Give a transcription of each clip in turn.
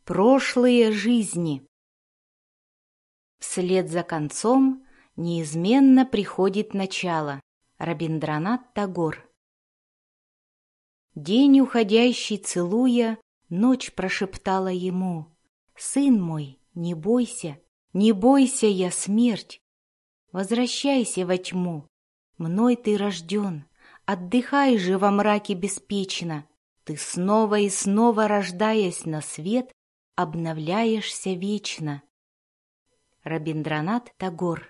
Прошлые жизни. Вслед за концом неизменно приходит начало. Рабиндранат Тагор. День уходящий целуя, ночь прошептала ему: «Сын мой, не бойся, не бойся, я смерть. Возвращайся во тьму, мной ты рожден, отдыхай же во мраке беспечно. Ты снова и снова, рождаясь на свет, обновляешься вечно». Рабиндранат Тагор.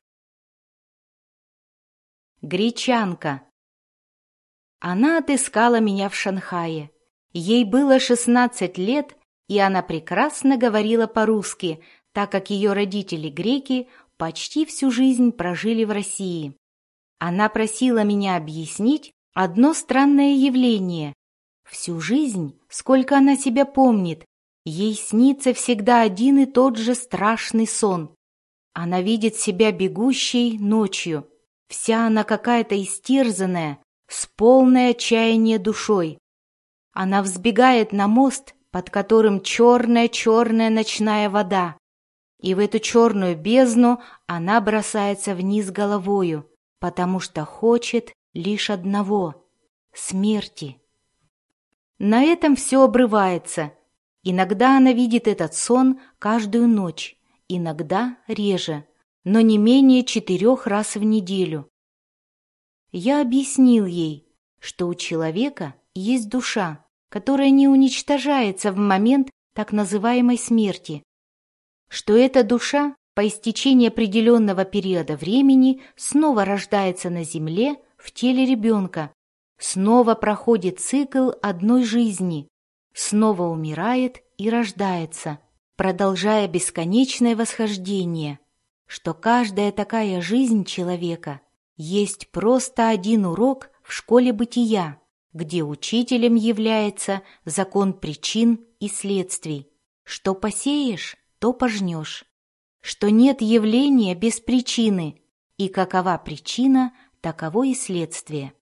Гречанка. Она отыскала меня в Шанхае. Ей было 16 лет, и она прекрасно говорила по-русски, так как ее родители-греки почти всю жизнь прожили в России. Она просила меня объяснить одно странное явление. Всю жизнь, сколько она себя помнит, ей снится всегда один и тот же страшный сон. Она видит себя бегущей ночью. Вся она какая-то истерзанная, с полной отчаяния душой. Она взбегает на мост, под которым черная-черная ночная вода. И в эту черную бездну она бросается вниз головою, потому что хочет лишь одного — смерти. На этом все обрывается. Иногда она видит этот сон каждую ночь, иногда реже, но не менее 4 раз в неделю. Я объяснил ей, что у человека есть душа, которая не уничтожается в момент так называемой смерти, что эта душа по истечении определенного периода времени снова рождается на земле в теле ребенка, снова проходит цикл одной жизни, снова умирает и рождается, продолжая бесконечное восхождение, что каждая такая жизнь человека есть просто один урок в школе бытия, где учителем является закон причин и следствий. Что посеешь, то пожнешь, что нет явления без причины, и какова причина, таково и следствие.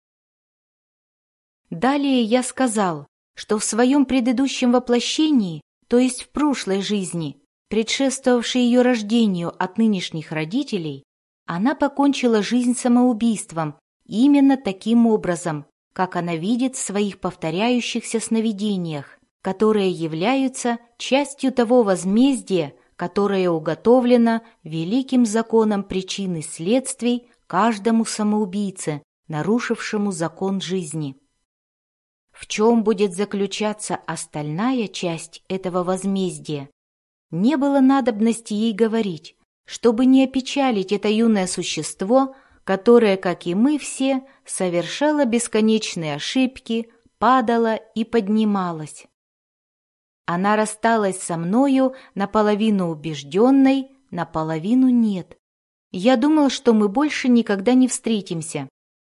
Далее я сказал, что в своем предыдущем воплощении, то есть в прошлой жизни, предшествовавшей ее рождению от нынешних родителей, она покончила жизнь самоубийством именно таким образом, как она видит в своих повторяющихся сновидениях, которые являются частью того возмездия, которое уготовлено великим законом причин и следствий каждому самоубийце, нарушившему закон жизни. В чем будет заключаться остальная часть этого возмездия? Не было надобности ей говорить, чтобы не опечалить это юное существо, которое, как и мы все, совершало бесконечные ошибки, падало и поднималось. Она рассталась со мною наполовину убежденной, наполовину нет. Я думал, что мы больше никогда не встретимся.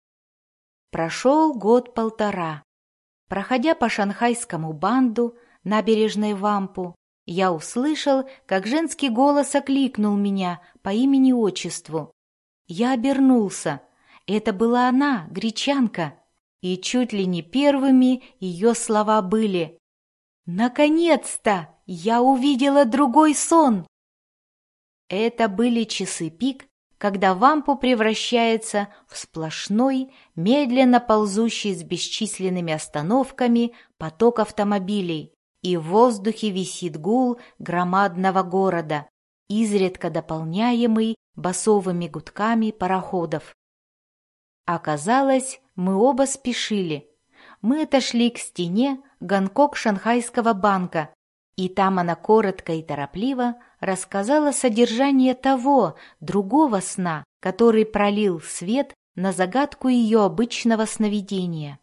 Прошел 1,5 года. Проходя по шанхайскому банду, набережной Вампу, я услышал, как женский голос окликнул меня по имени-отчеству. Я обернулся. Это была она, гречанка, и чуть ли не первыми ее слова были: «Наконец-то я увидела другой сон!» Это были часы пик, когда Вампу превращается в сплошной, медленно ползущий с бесчисленными остановками поток автомобилей, и в воздухе висит гул громадного города, изредка дополняемый басовыми гудками пароходов. Оказалось, мы оба спешили. Мы отошли к стене Гонконг-Шанхайского банка, и там она коротко и торопливо рассказала содержание того, другого сна, который пролил свет на загадку ее обычного сновидения.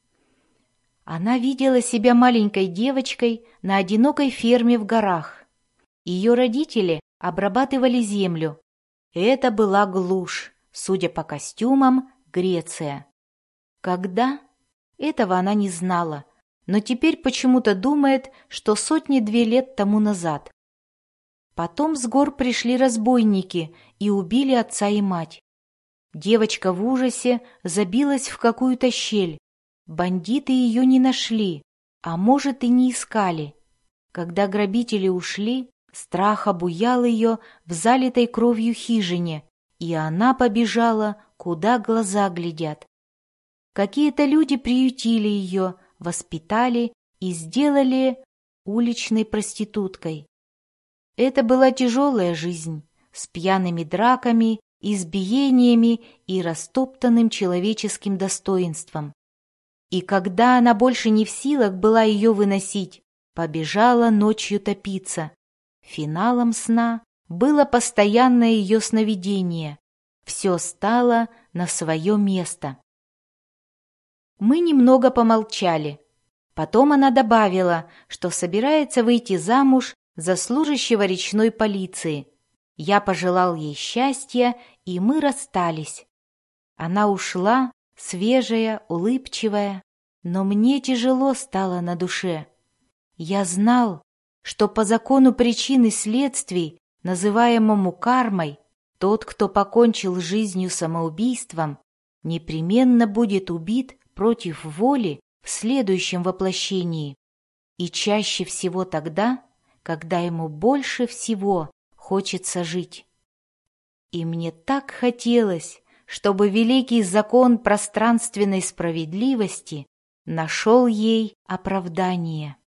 Она видела себя маленькой девочкой на одинокой ферме в горах. Ее родители обрабатывали землю. Это была глушь, судя по костюмам, Греция. Когда? Этого она не знала, но теперь почему-то думает, что 100-2 лет тому назад. Потом с гор пришли разбойники и убили отца и мать. Девочка в ужасе забилась в какую-то щель. Бандиты ее не нашли, а может и не искали. Когда грабители ушли, страх обуял ее в залитой кровью хижине, и она побежала, куда глаза глядят. Какие-то люди приютили ее, воспитали и сделали уличной проституткой. Это была тяжелая жизнь, с пьяными драками, избиениями и растоптанным человеческим достоинством. И когда она больше не в силах была ее выносить, побежала ночью топиться. Финалом сна было постоянное ее сновидение. Все стало на свое место. Мы немного помолчали. Потом она добавила, что собирается выйти замуж за служащего речной полиции. Я пожелал ей счастья, и мы расстались. Она ушла, свежая, улыбчивая, но мне тяжело стало на душе. Я знал, что по закону причин и следствий, называемому кармой, тот, кто покончил жизнью самоубийством, непременно будет убит против воли в следующем воплощении, и чаще всего тогда, когда ему больше всего хочется жить. И мне так хотелось, чтобы великий закон пространственной справедливости нашел ей оправдание.